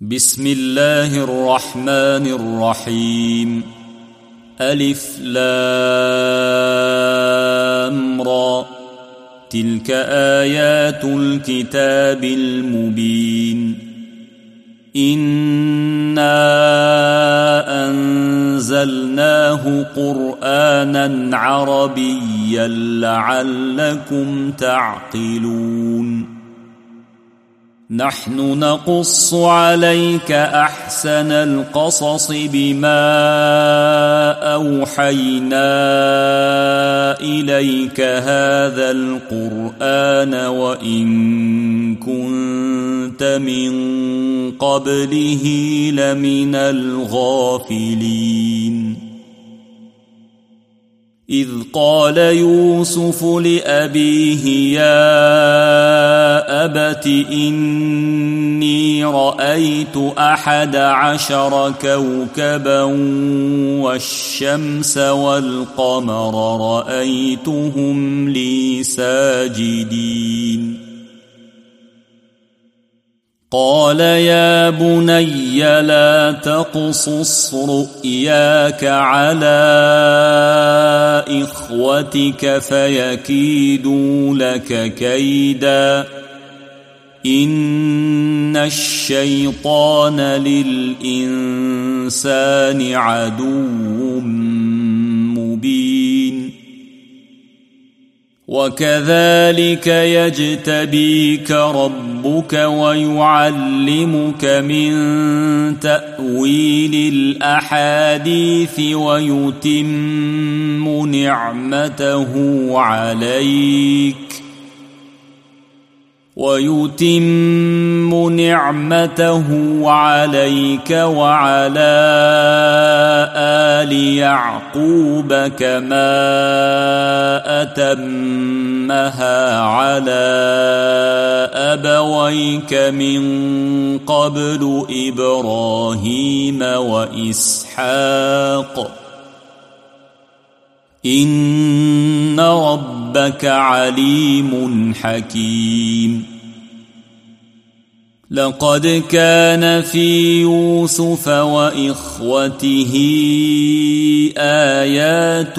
بسم الله الرحمن الرحيم. ألف لام را. تلك آيات الكتاب المبين. إنا أنزلناه قرآنا عربيا لعلكم تعقلون. نحن نقص عليك أحسن القصص بما أوحينا إليك هذا القرآن وإن كنت من قبله لمن الغافلين. إذ قال يوسف لأبيه يا أبت إني رأيت 11 كوكبا والشمس والقمر رأيتهم لي ساجدين. قال يا بني لا تقصص رؤياك على إخوتك فيكيدوا لك كيدا إن الشيطان للإنسان عدو مبين. وكذلك يجتبيك ربك ويعلمك من تأويل الأحاديث ويتم نعمته عليك وعلى آل يعقوب كما أتمها على أبويك من قبل إبراهيم وإسحاق إن ربك عليم حكيم. لقد كان في يوسف وإخوته آيات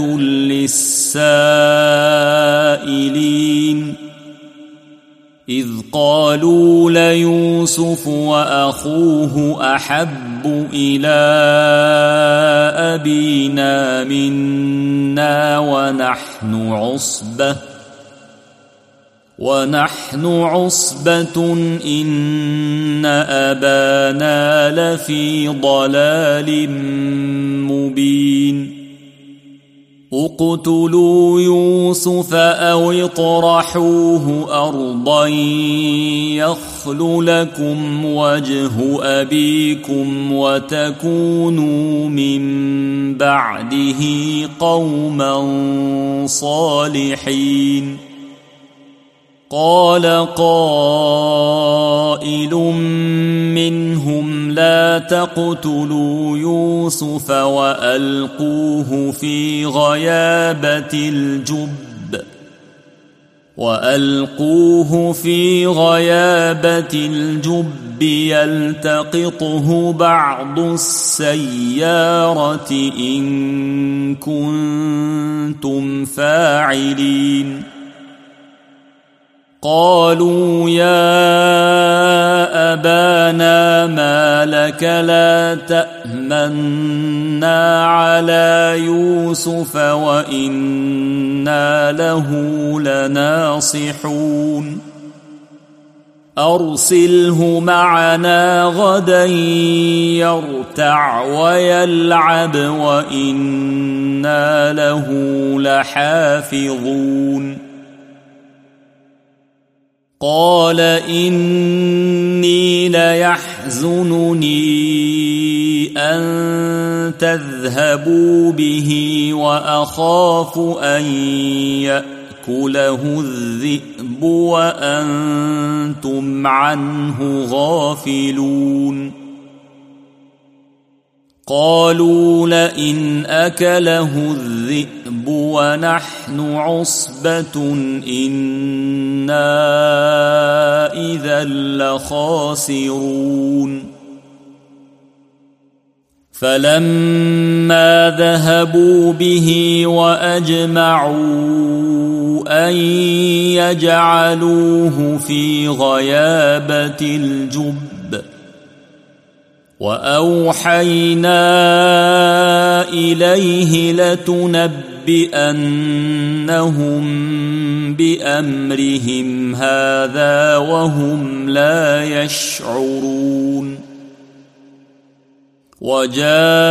للسائلين إذ قالوا ليوسف وأخوه أحب إلى أبينا منا ونحن عصبة إن أبانا لفي ضلال مبين. اقتلوا يوسف أو اطرحوه أرضا يخل لكم وجه أبيكم وتكونوا من بعده قوما صالحين. قال قائل منهم لا تقتلوا يوسف وألقوه في غيابة الجب يلتقطه بعض السيارة إن كنتم فاعلين. قالوا يا أبانا ما لك لا تأمنا على يوسف وإنا له لناصحون. أرسله معنا غدا يرتع ويلعب وإنا له لحافظون. قال إني ليحزنني أن تذهبوا به وأخاف أن يأكله الذئب وأنتم عنه غافلون. قالوا لئن أكله الذئب ونحن عصبة إنا إذا لخاسرون فلما ذهبوا به وأجمعوا أن يجعلوه في غيابة الجب وأوحينا إليه لتنبئنهم بأمرهم هذا وهم لا يشعرون وجاءوا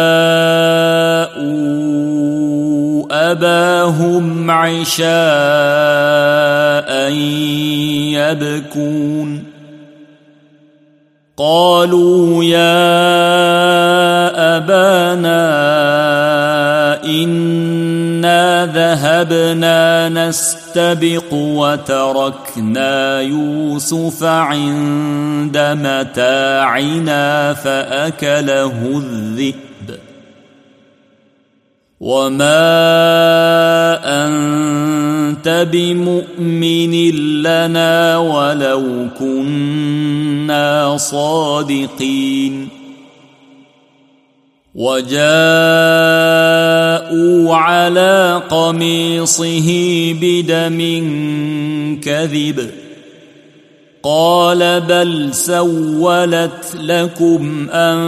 أباهم عشاء يبكون قالوا يا أبانا إنا ذهبنا نستبق وتركنا يوسف عند متاعنا فأكله الذئب وما أنت بمؤمن لنا ولو كنا صادقين وجاءوا على قميصه بدم كذب قال بل سولت لكم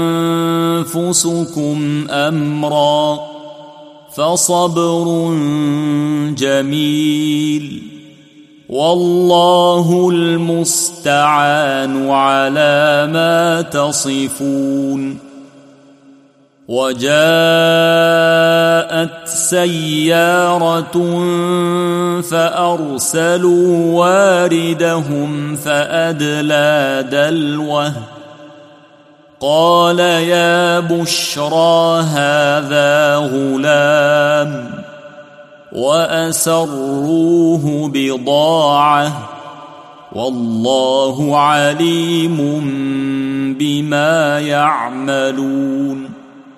أنفسكم أمرا فصبر جميل والله المستعان على ما تصفون وجاءت سيارة فأرسلوا واردهم فأدلى دلوه قال يا بشرى هذا غلام وأسروه بضاعة والله عليم بما يعملون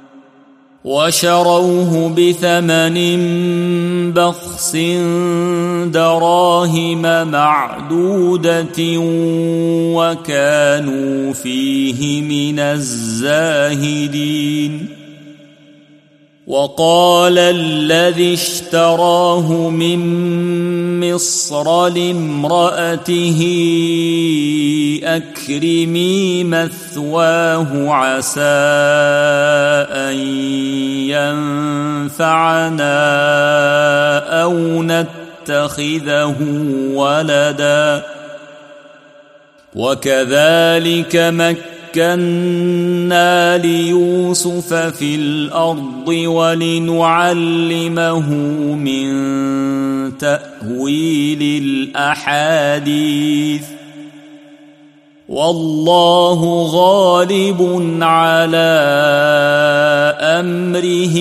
وشروه بثمن بخس دراهم معدودة وكانوا فيه من الزاهدين وقال الذي اشتراه من مصر لامرأته أكرمي مثواه عسى أن ينفعنا أو نتخذه ولدا وكذلك مكنا ليوسف في الأرض ولنعلمه من تأويل الأحاديث والله غالب على أمره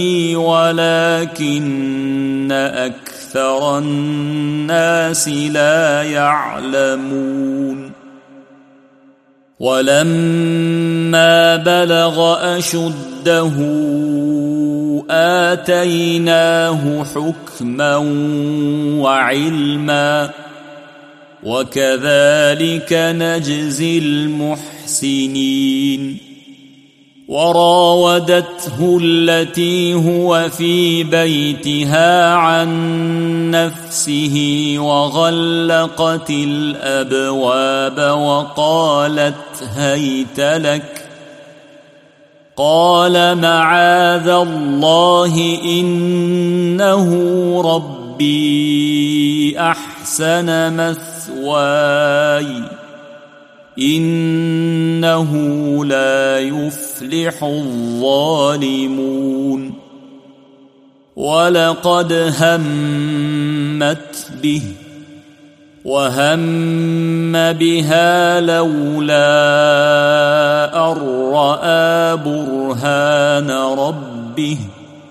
ولكن أكثر الناس لا يعلمون ولما بلغ أشده آتيناه حكما وعلما وكذلك نجزي المحسنين وراودته التي هو في بيتها عن نفسه وغلقت الأبواب وقالت هيت لك قال معاذ الله إنه ربي أحسن مثواي إنه لا يفلح الظالمون ولقد همت به وهم بها لولا أن رأى برهان ربه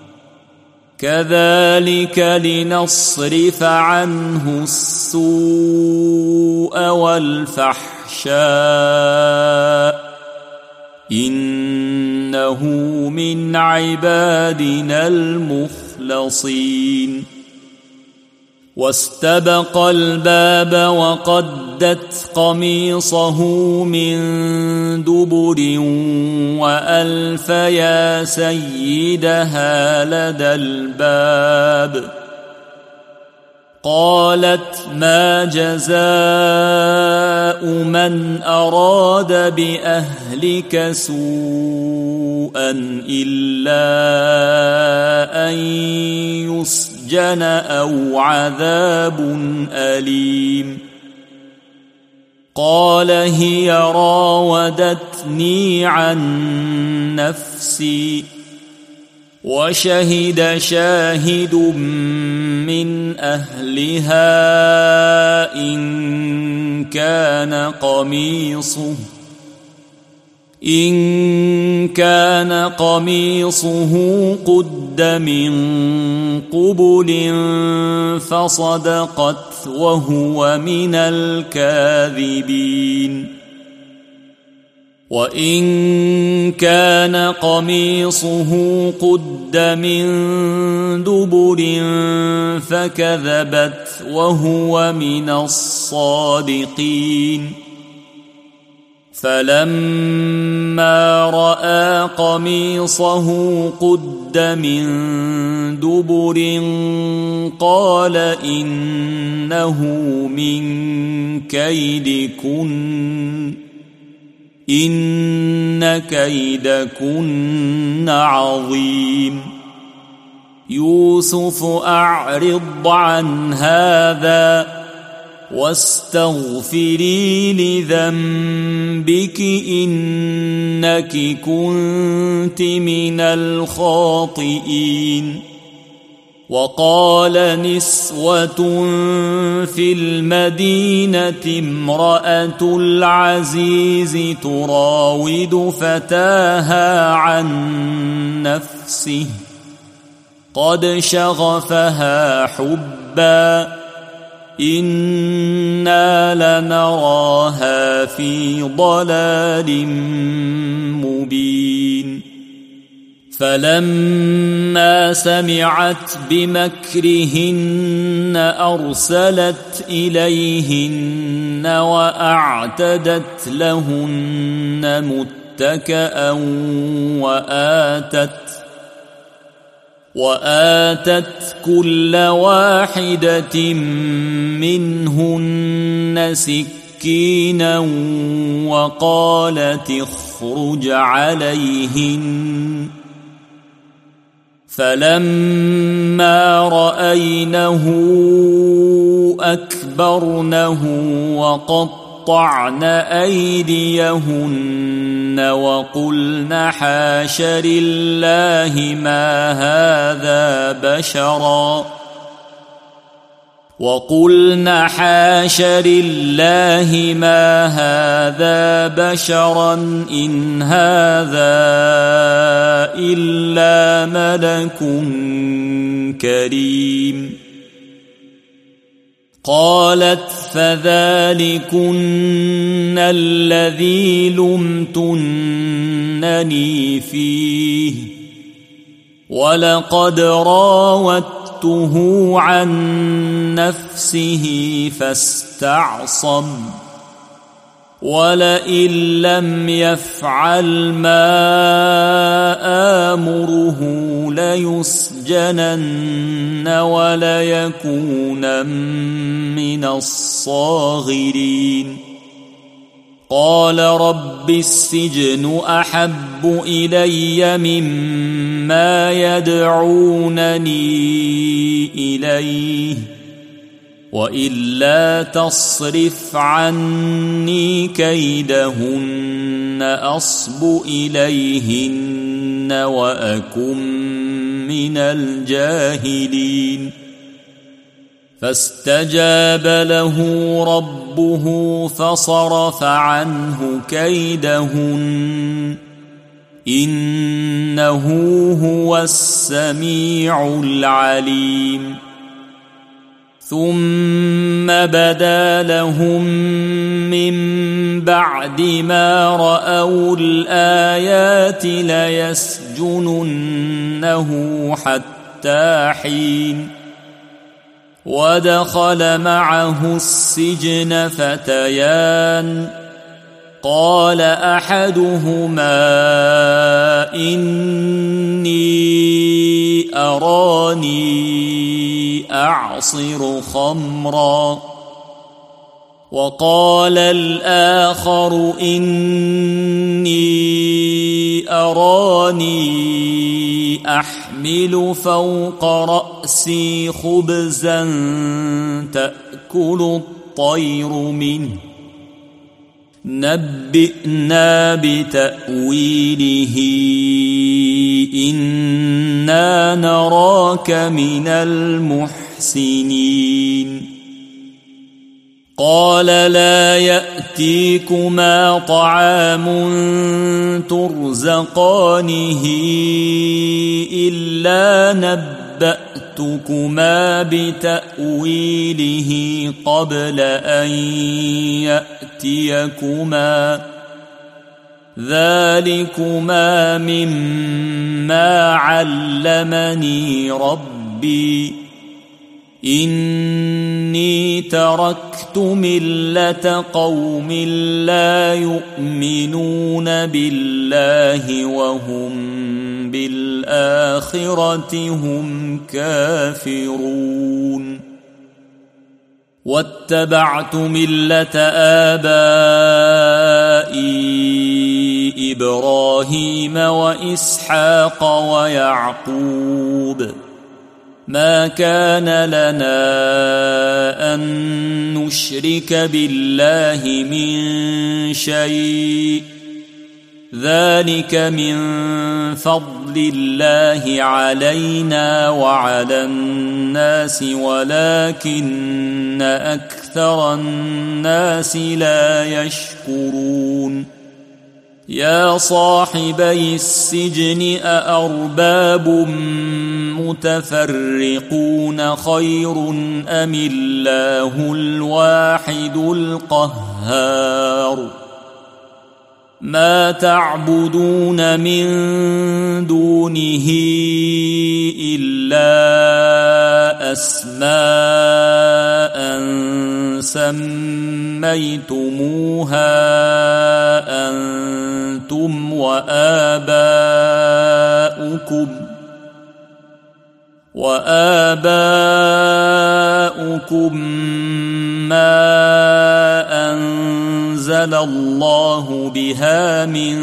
كذلك لنصرف عنه السوء والفحشاء إنه من عبادنا المخلصين واستبق الباب وقدت قميصه من دبر وألف يا سيدها لدى الباب. قالت ما جزاء من أراد بأهلك سوءا إلا أن يسجن أو عذاب أليم. قال هي راودتني عن نفسي وشهد شاهد من أهلها إن كان قميصه قد من قبل فصدقت وهو من الكاذبين. وإن كان قميصه قد من دبر فكذبت وهو من الصادقين. فلما رأى قميصه قد من دبر قال إنه من كيدكن إن كيدكن عظيم. يوسف أعرض عن هذا واستغفري لذنبك إنك كنت من الخاطئين. وقال نسوة في المدينة امرأة العزيز تراود فتاها عن نفسه قد شغفها حبا إنا لنراها في ضلال مبين. فلما سمعت بمكرهن أرسلت إليهن وأعتدت لهن متكأ وآتت كل واحدة منهن سكينا وقالت اخرج عليهن. فلما رأينه أكبرنه وقطعن أيديهن وقلن حاش لله ما هذا بشرا إن هذا إلا ملك كريم. قالت فذلكن الذي لمتنني فيه ولقد راودته عن نفسه فاستعصم ولئن لم يفعل ما آمره ليسجنن وليكون من الصاغرين. قال رب السجن أحب إلي مما يدعونني إليه وإلا تصرف عني كيدهن أصب إليهن وأكن من الجاهلين. فاستجاب له ربه فصرف عنه كيدهن إنه هو السميع العليم. ثم بدا لهم من بعد ما رأوا الآيات ليسجننه حتى حين ودخل معه السجن فتيان قال أحدهما إني أراني أعصر خمرا وقال الآخر إني أراني أحمل فوق رأسي خبزا تأكل الطير منه نبئنا بتأويله إنا نراك من المحسنين قال لا يأتيكما طعام ترزقانه إلا نبأتكما بتأويله قبل أن يأتيكما ذلكما مما علمني ربي إني تركت ملة قوم لا يؤمنون بالله وهم بالآخرة هم كافرون واتبعت ملة آبائي إبراهيم وإسحاق ويعقوب ما كان لنا أن نشرك بالله من شيء ذلك من فضل الله علينا وعلى الناس ولكن أكثر الناس لا يشكرون يا صاحبي السجن أأرباب متفرقون خير أم الله الواحد القهار ما تعبدون من دونه إلا أسماء سميتموها أنتم وآباؤكم ما أنزل الله بها من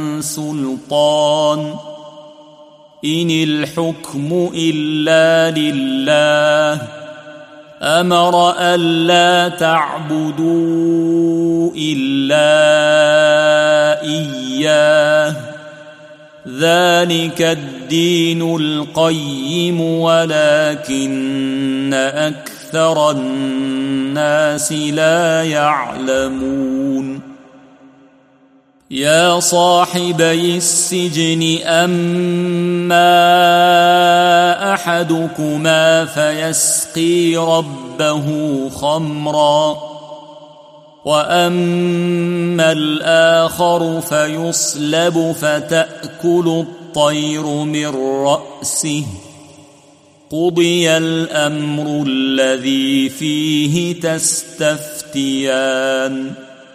سلطان إن الحكم إلا لله أمر ألا تعبدوا إلا إياه ذلك الدين القيم ولكن أكثر الناس لا يعلمون يا صاحبي السجن أما أحدكما فيسقي ربه خمرا وأما الآخر فيصلب فتأكل الطير من رأسه قضي الأمر الذي فيه تستفتيان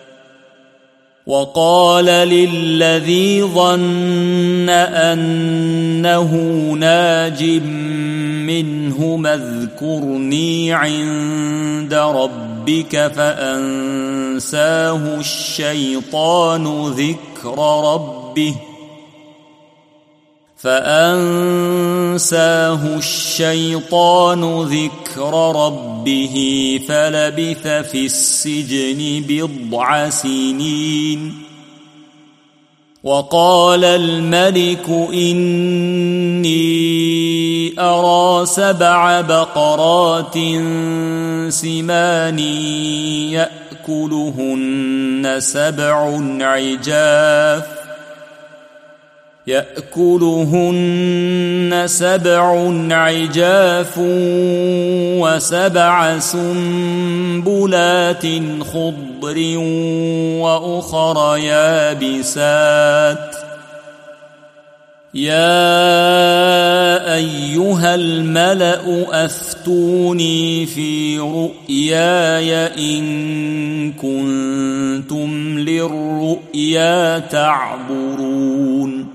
وقال للذي ظن أنه ناج منهما اذكرني عند ربك فأنساه الشيطان ذكر ربه فلبث في السجن بضع سنين وقال الملك إني أرى 7 بقرات سمان يأكلهن 7 عجاف و7 سنبلات خضر وأخر يابسات يا أيها الملأ أفتوني في رؤياي إن كنتم للرؤيا تعبرون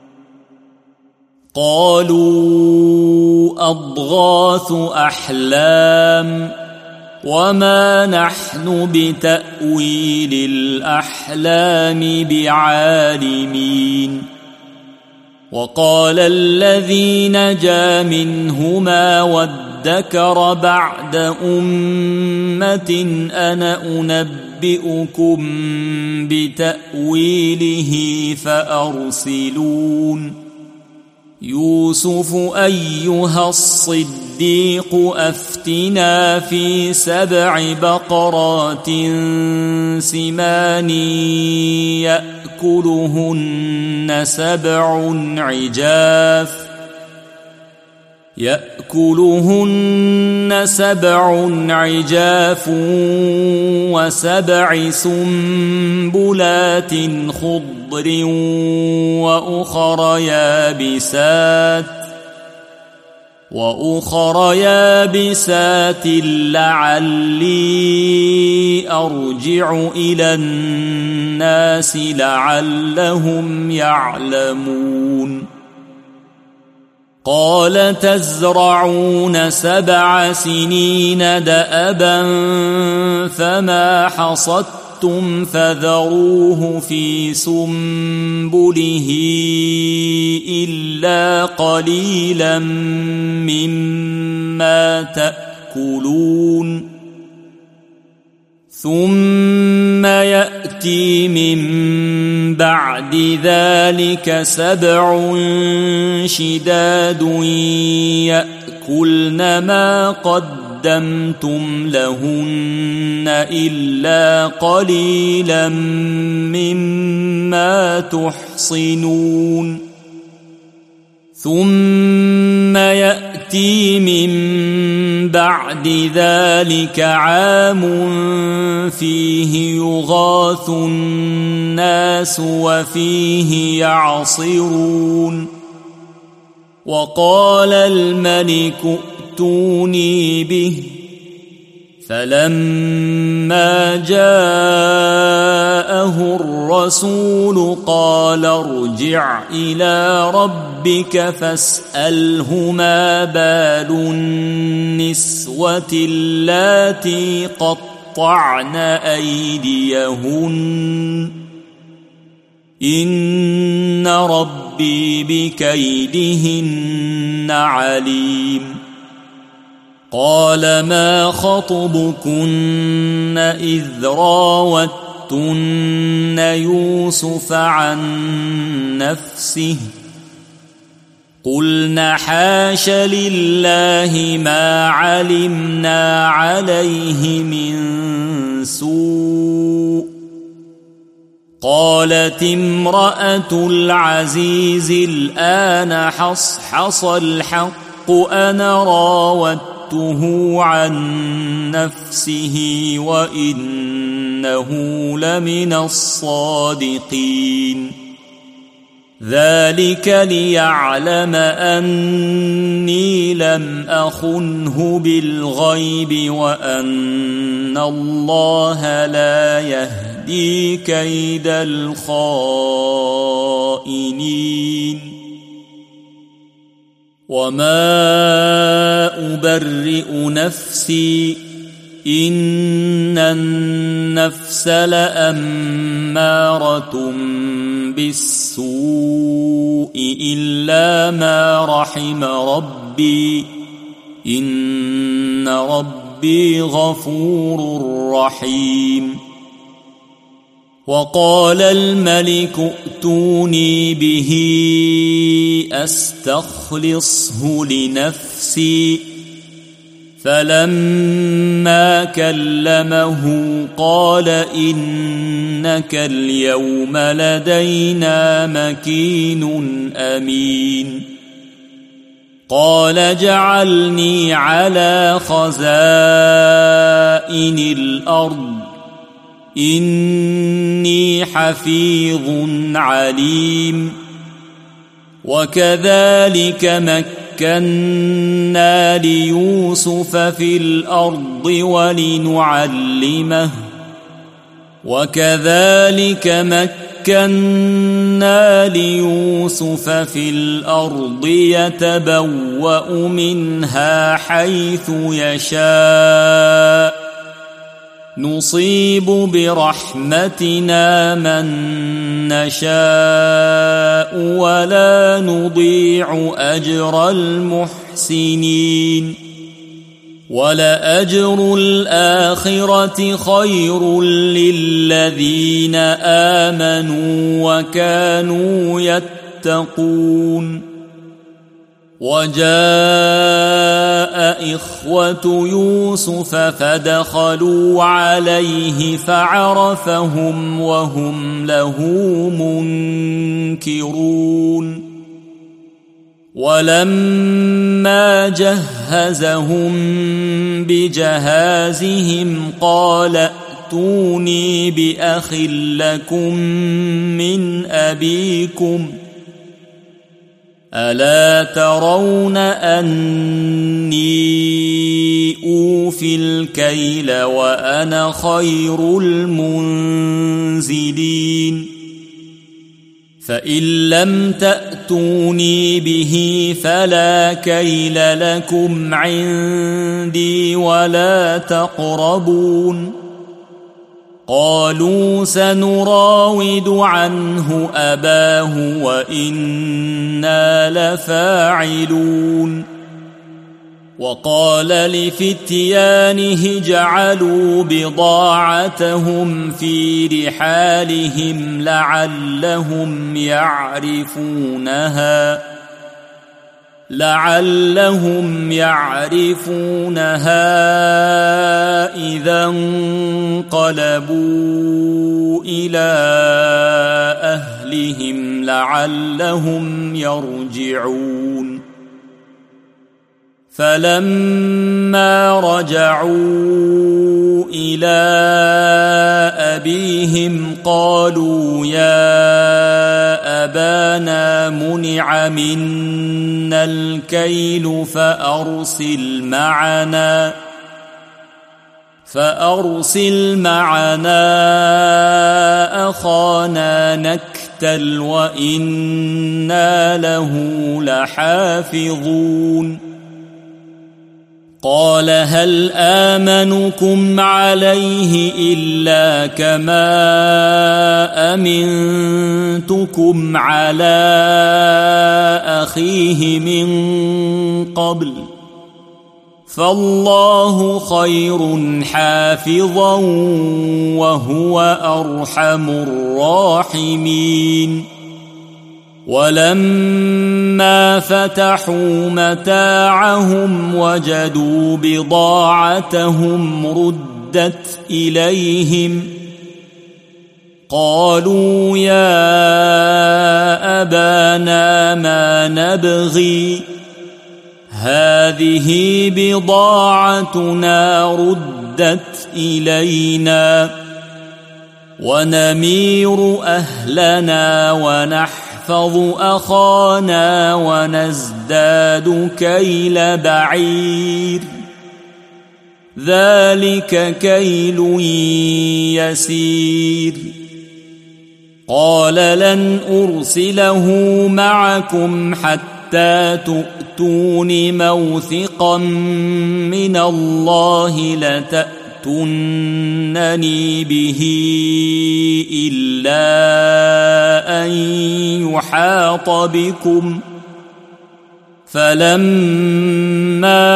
قالوا أضغاث أحلام وما نحن بتأويل الأحلام بعالمين وقال الذي نجا منهما وادكر بعد أمة أنا أنبئكم بتأويله فأرسلون يوسف أيها الصديق أفتنا في 7 بقرات سمان يأكلهن 7 عجاف و7 سنبلات خضر وأخر يابسات لعلي أرجع إلى الناس لعلهم يعلمون قال تزرعون 7 سنين دأبا فما حصدتم فذروه في سنبله إلا قليلا مما تأكلون ثم يأتي من بعد ذلك 7 شداد يأكلن ما قدمتم لهن إلا قليلا مما تحصنون ثم يأتي من بعد ذلك عام فيه يغاث الناس وفيه يعصرون وقال الملك ائتوني به فلما جاءه الرسول قال ارجع إلى ربك فاسأله ما بال النسوة اللاتي قطعن أيديهن إن ربي بكيدهن عليم قال ما خطبكن إذ راوتن يوسف عن نفسه قلنا حاش لله ما علمنا عليه من سوء قالت امرأة العزيز الآن حصحص الحق أنا راودته عن نفسه وإنه لمن الصادقين ذلك ليعلم أني لم أخنه بالغيب وأن الله لا يهدي كيد الخائنين وما أبرئ نفسي إن النفس لأمارة بالسوء إلا ما رحم ربي إن ربي غفور رحيم وقال الملك ائتوني به أستخلصه لنفسي فلما كلمه قال إنك اليوم لدينا مكين أمين قال اجعلني على خزائن الأرض إني حفيظ عليم وكذلك مكنا ليوسف في الأرض ولنعلمه وكذلك مكنا ليوسف في الأرض يتبوأ منها حيث يشاء نصيب برحمتنا من نشاء ولا نضيع أجر المحسنين ولأجر الآخرة خير للذين آمنوا وكانوا يتقون وجاء إخوة يوسف فدخلوا عليه فعرفهم وهم له منكرون ولما جهزهم بجهازهم قال ائتوني بأخ لكم من أبيكم ألا ترون أني أوفي الكيل وأنا خير المنزلين فإن لم تأتوني به فلا كيل لكم عندي ولا تقربون قالوا سنراود عنه أباه وإنا لفاعلون وقال لفتيانه جعلوا بضاعتهم في رحالهم لعلهم يعرفونها إذا انقلبوا إلى أهلهم لعلهم يرجعون فلما رجعوا إلى أبيهم قالوا يا أبانا منع منا الكيل فأرسل معنا أخانا نكتل وإنا له لحافظون قال هل آمنكم عليه إلا كما أمنتكم على أخيه من قبل فالله خير حافظا وهو أرحم الراحمين ولما فتحوا متاعهم وجدوا بضاعتهم ردت إليهم قالوا يا أبانا ما نبغي هذه بضاعتنا ردت إلينا ونمير أهلنا ونحفظ أخانا ونزداد كيل بعير ذلك كيل يسير قال لن أرسله معكم حتى تؤتون موثقا من الله لتأتونني به إلا أن يحاط بكم فلما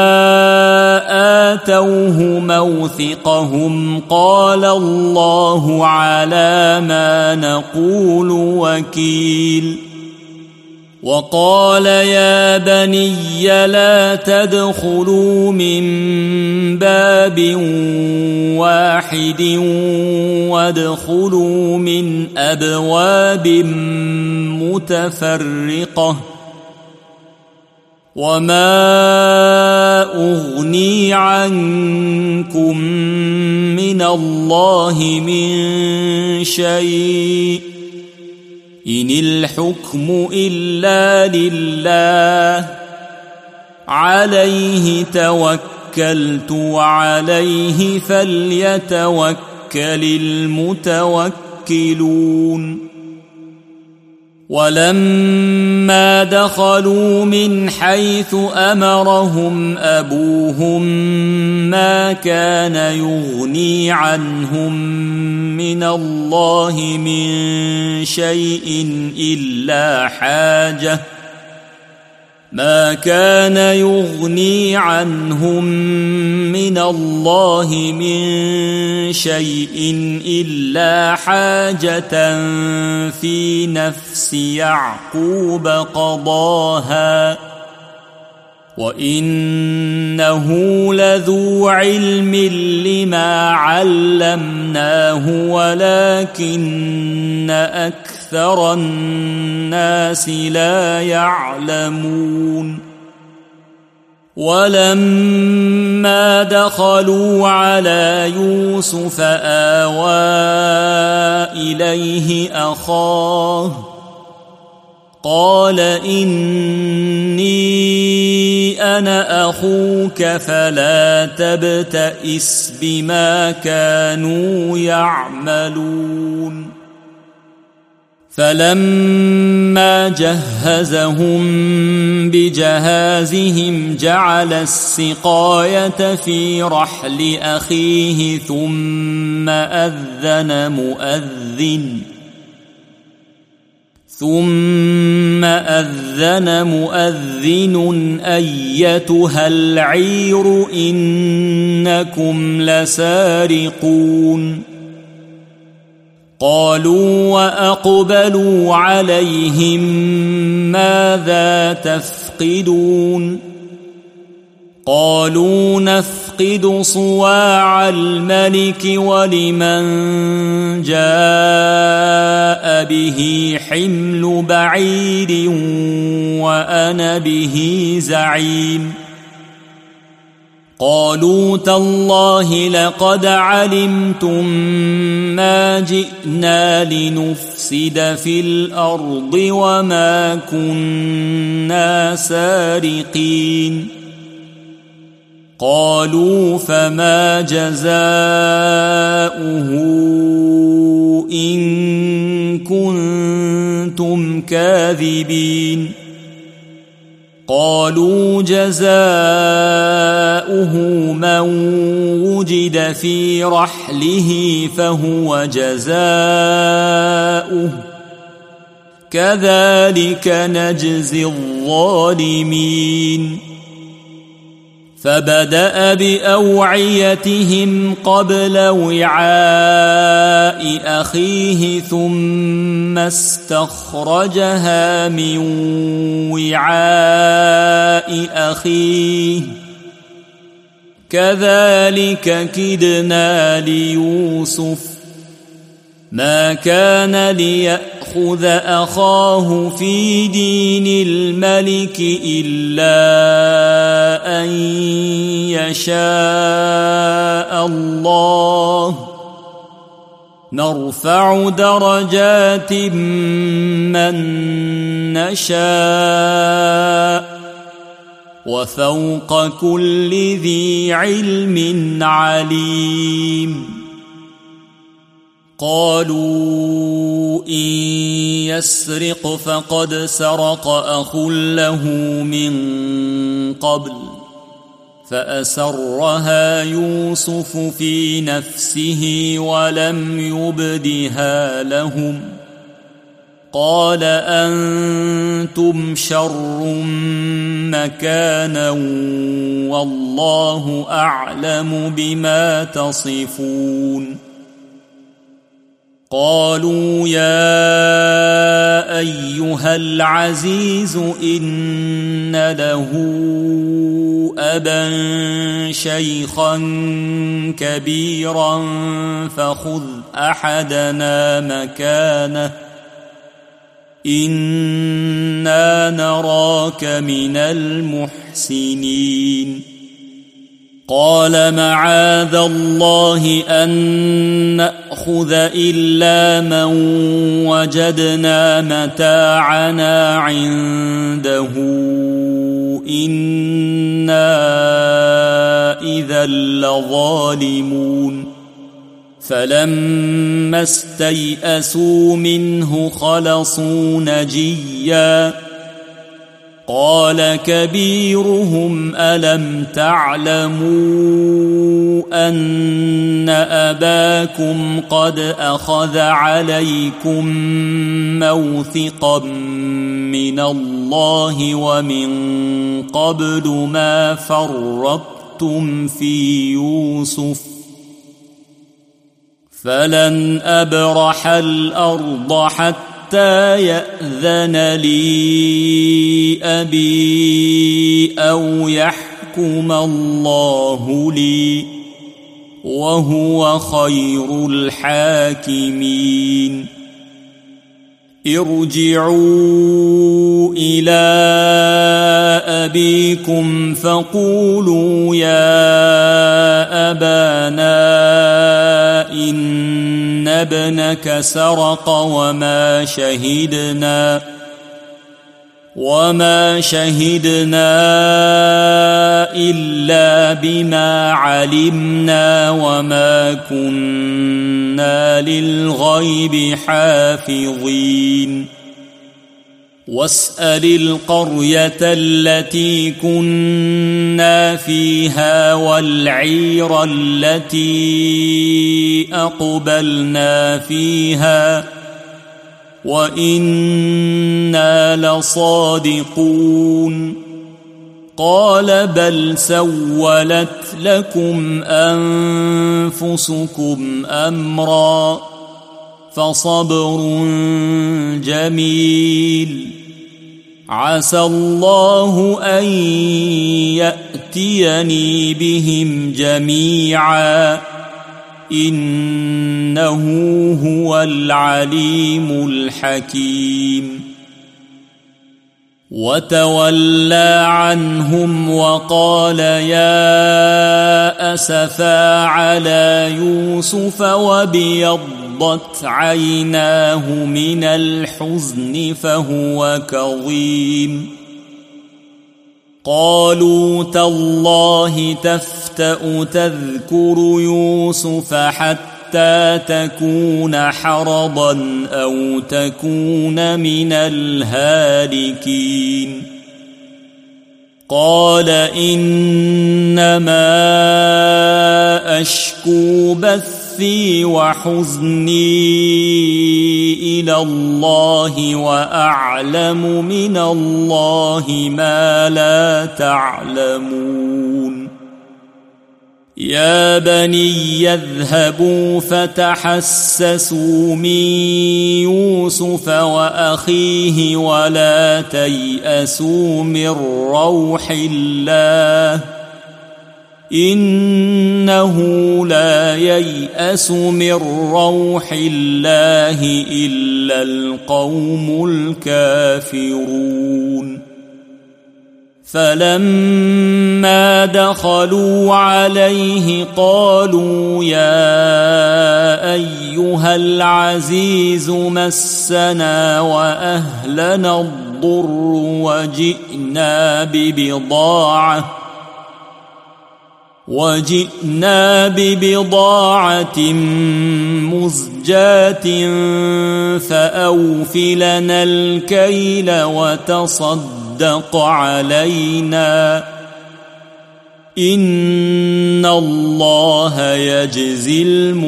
آتوه موثقهم قال الله على ما نقول وكيل وقال يا بني لا تدخلوا من باب واحد وادخلوا من أبواب متفرقة وما أغني عنكم من الله من شيء إن الحكم إلا لله عليه توكلت وعليه فليتوكل المتوكلون ولما دخلوا من حيث أمرهم أبوهم ما كان يغني عنهم من الله من شيء إلا حاجة في نفس يعقوب قضاها وإنه لذو علم لما علمناه ولكن أكثر الناس لا يعلمون ولما دخلوا على يوسف آوى إليه أخاه قال إني أنا أخوك فلا تبتئس بما كانوا يعملون فلما جهزهم بجهازهم جعل السقاية في رحل أخيه ثم أذن مؤذن أيتها العير إنكم لسارقون قالوا وأقبلوا عليهم ماذا تفقدون قالوا نفقد صواع الملك ولمن جاء به حمل بعير وأنا به زعيم قالوا تالله لقد علمتم ما جئنا لنفسد في الأرض وما كنا سارقين قالوا فما جزاؤه إن كنتم كاذبين قالوا جزاؤه من وجد في رحله فهو جزاؤه كذلك نجزي الظالمين فبدأ بأوعيتهم قبل وعاء أخيه ثم استخرجها من وعاء أخيه كذلك كدنا ليوسف ما كان ليأخذ أخاه في دين الملك إلا أن يشاء الله نرفع درجات من نشاء وفوق كل ذي علم عليم قالوا إن يسرق فقد سرق أخ له من قبل فأسرها يوسف في نفسه ولم يبدها لهم قال أنتم شر مكانا والله أعلم بما تصفون قالوا يا أيها العزيز إن له أبا شيخا كبيرا فخذ أحدنا مكانه إنا نراك من المحسنين قال معاذ الله أن نأخذ إلا من وجدنا متاعنا عنده إنا إذا لظالمون فلما استيئسوا منه خلصوا نجيا قال كبيرهم ألم تعلموا أن أباكم قد أخذ عليكم موثقا من الله ومن قبل ما فرطتم في يوسف فلن أبرح الأرض حتى يأذن لي أبي أو يحكم الله لي وهو خير الحاكمين ارجعوا إلى أبيكم فقولوا يا أبانا إن ابنك سرق وما شهدنا إلا بما علمنا وما كنا للغيب حافظين واسأل القرية التي كنا فيها والعير التي أقبلنا فيها وإنا لصادقون قال بل سولت لكم أنفسكم أمرا فصبر جميل عسى الله أن يأتيني بهم جميعا إنه هو العليم الحكيم وتولى عنهم وقال يا أسفا على يوسف وابيضت عيناه من الحزن فهو كظيم قالوا تالله تفتأ تذكر يوسف حتى تكون حرضا أو تكون من الهالكين قال إنما أشكو بثي وحزني إلى الله وأعلم من الله ما لا تعلمون يا بني يذهبوا فتحسسوا من يوسف وأخيه ولا تيأسوا من روح الله إنه لا ييأس من روح الله إلا القوم الكافرون فلما دخلوا عليه قالوا يا أيها العزيز مسنا وأهلنا الضر وجئنا ببضاعة مزجاة فأوف لنا الكيل وتصدق علينا إن الله يجزي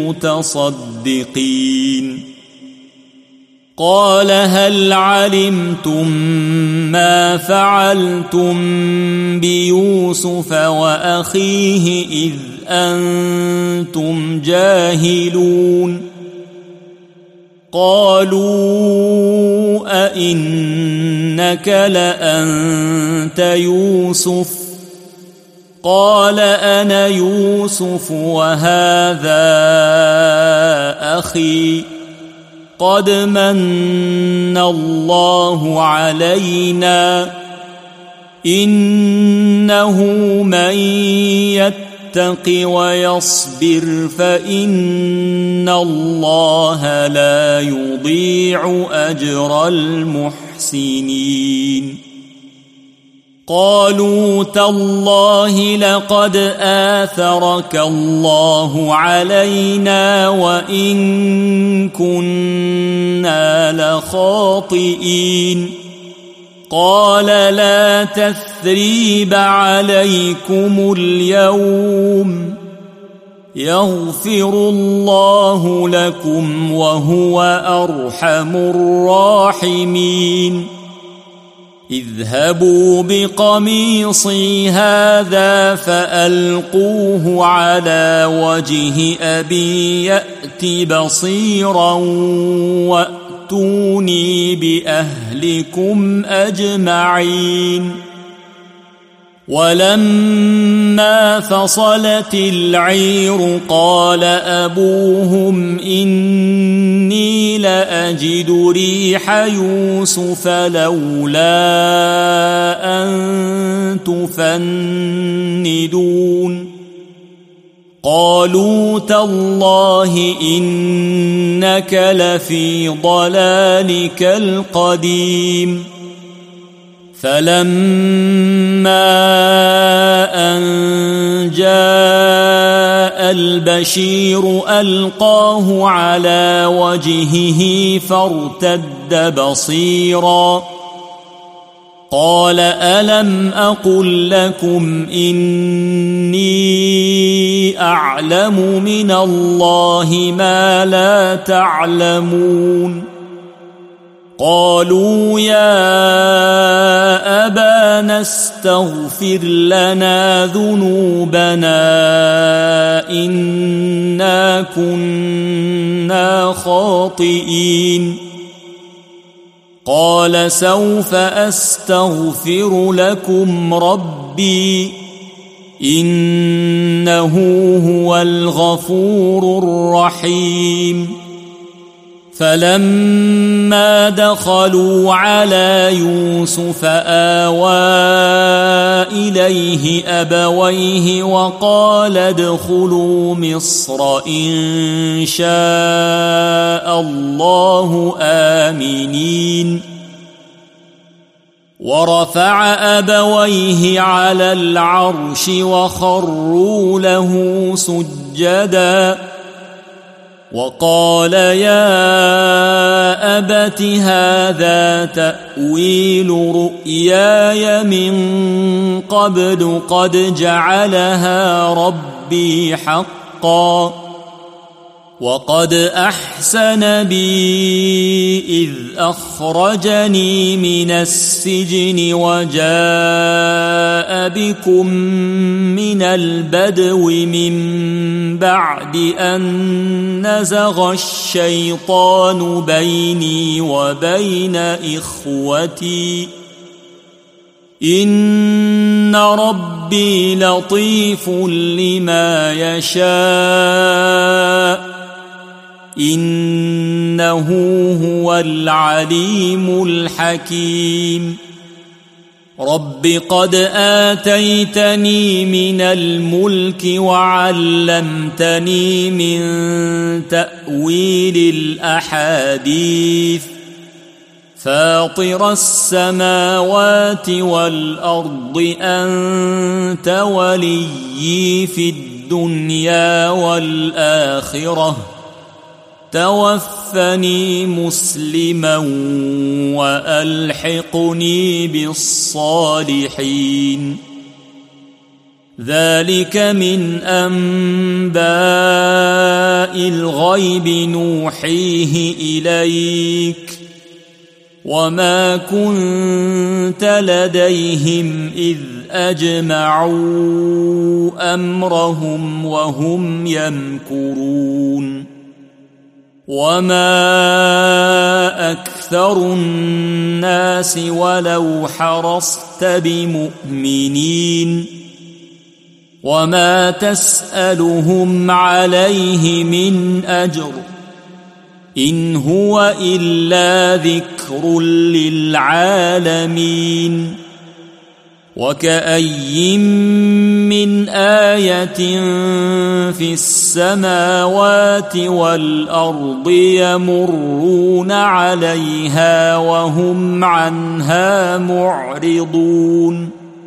المتصدقين قال هل علمتم ما فعلتم بيوسف وأخيه إذ أنتم جاهلون قالوا أئنك لأنت يوسف قال أنا يوسف وهذا أخي قد من الله علينا إنه من يتق ويصبر فإن الله لا يضيع أجر المحسنين قالوا تالله لقد آثرك الله علينا وإن كنا لخاطئين قال لا تثريب عليكم اليوم يغفر الله لكم وهو أرحم الراحمين اذهبوا بقميصي هذا فألقوه على وجه أبي يأت بصيرا وأتوني بأهلكم أجمعين ولما فصلت العير قال أبوهم إني لأجد ريح يوسف لولا أن تفندون قالوا تالله إنك لفي ضلالك القديم فلما أن جاء البشير ألقاه على وجهه فارتد بصيرا قال ألم أقل لكم إني أعلم من الله ما لا تعلمون قالوا يا أبانا استغفر لنا ذنوبنا إنا كنا خاطئين قال سوف أستغفر لكم ربي إنه هو الغفور الرحيم فلما دخلوا على يوسف آوى إليه أبويه وقال ادخلوا مصر إن شاء الله آمنين ورفع أبويه على العرش وخروا له سجداً وقال يا أبت هذا تأويل رؤياي من قبل قد جعلها ربي حقا وقد أحسن بي إذ أخرجني من السجن وجاء بكم من البدو من بعد أن نزغ الشيطان بيني وبين إخوتي إن ربي لطيف لما يشاء إنه هو العليم الحكيم رب قد آتيتني من الملك وعلمتني من تأويل الأحاديث فاطر السماوات والأرض أنت وليي في الدنيا والآخرة توفني مسلما وألحقني بالصالحين ذلك من أنباء الغيب نوحيه إليك وما كنت لديهم إذ أجمعوا أمرهم وهم يمكرون وما أكثر الناس ولو حرصت بمؤمنين وما تسألهم عليه من أجر إن هو إلا ذكر للعالمين وكأي من آية في السماوات والأرض يمرون عليها وهم عنها معرضون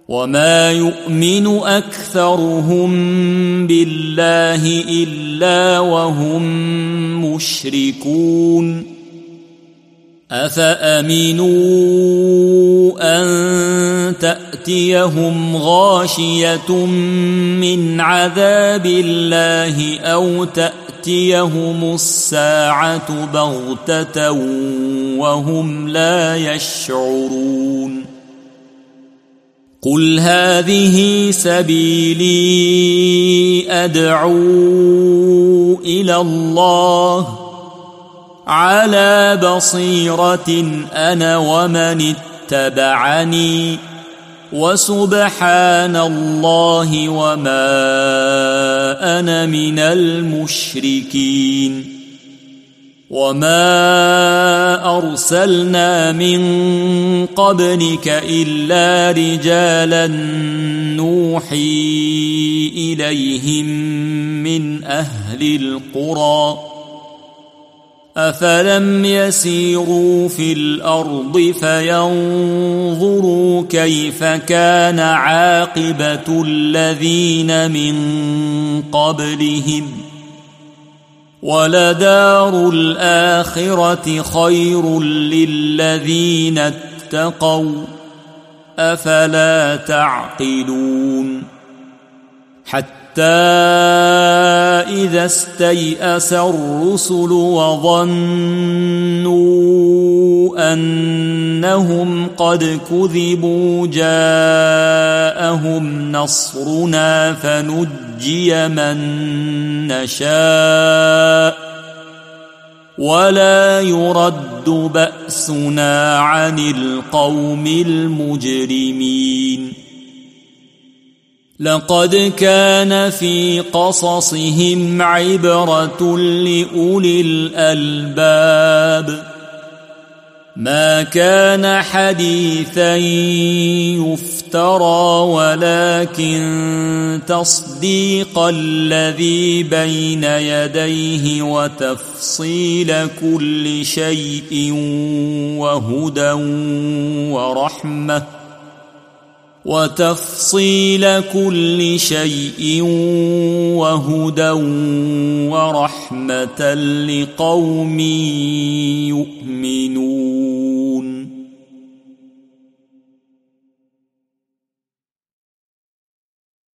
وما يؤمن أكثرهم بالله إلا وهم مشركون أفأمنوا أن تأتيهم غاشية من عذاب الله أو تأتيهم الساعة بغتة وهم لا يشعرون قل هذه سبيلي أدعو إلى الله على بصيرة أنا ومن اتبعني وسبحان الله وما أنا من المشركين وما أرسلنا من قبلك إلا رجالا نوحي إليهم من أهل القرى أفلم يسيروا في الأرض فينظروا كيف كان عاقبة الذين من قبلهم ولدار الآخرة خير للذين اتقوا أفلا تعقلون حتى إذا استيأس الرسل وظنوا أنهم قد كذبوا جاءهم نصرنا فنجي من نشاء ولا يرد بأسنا عن القوم المجرمين لقد كان في قصصهم عبرة لأولي الألباب ما كان حديثا يفترى ولكن تصديق الذي بين يديه وتفصيل كل شيء وهدى ورحمة لقوم يؤمنون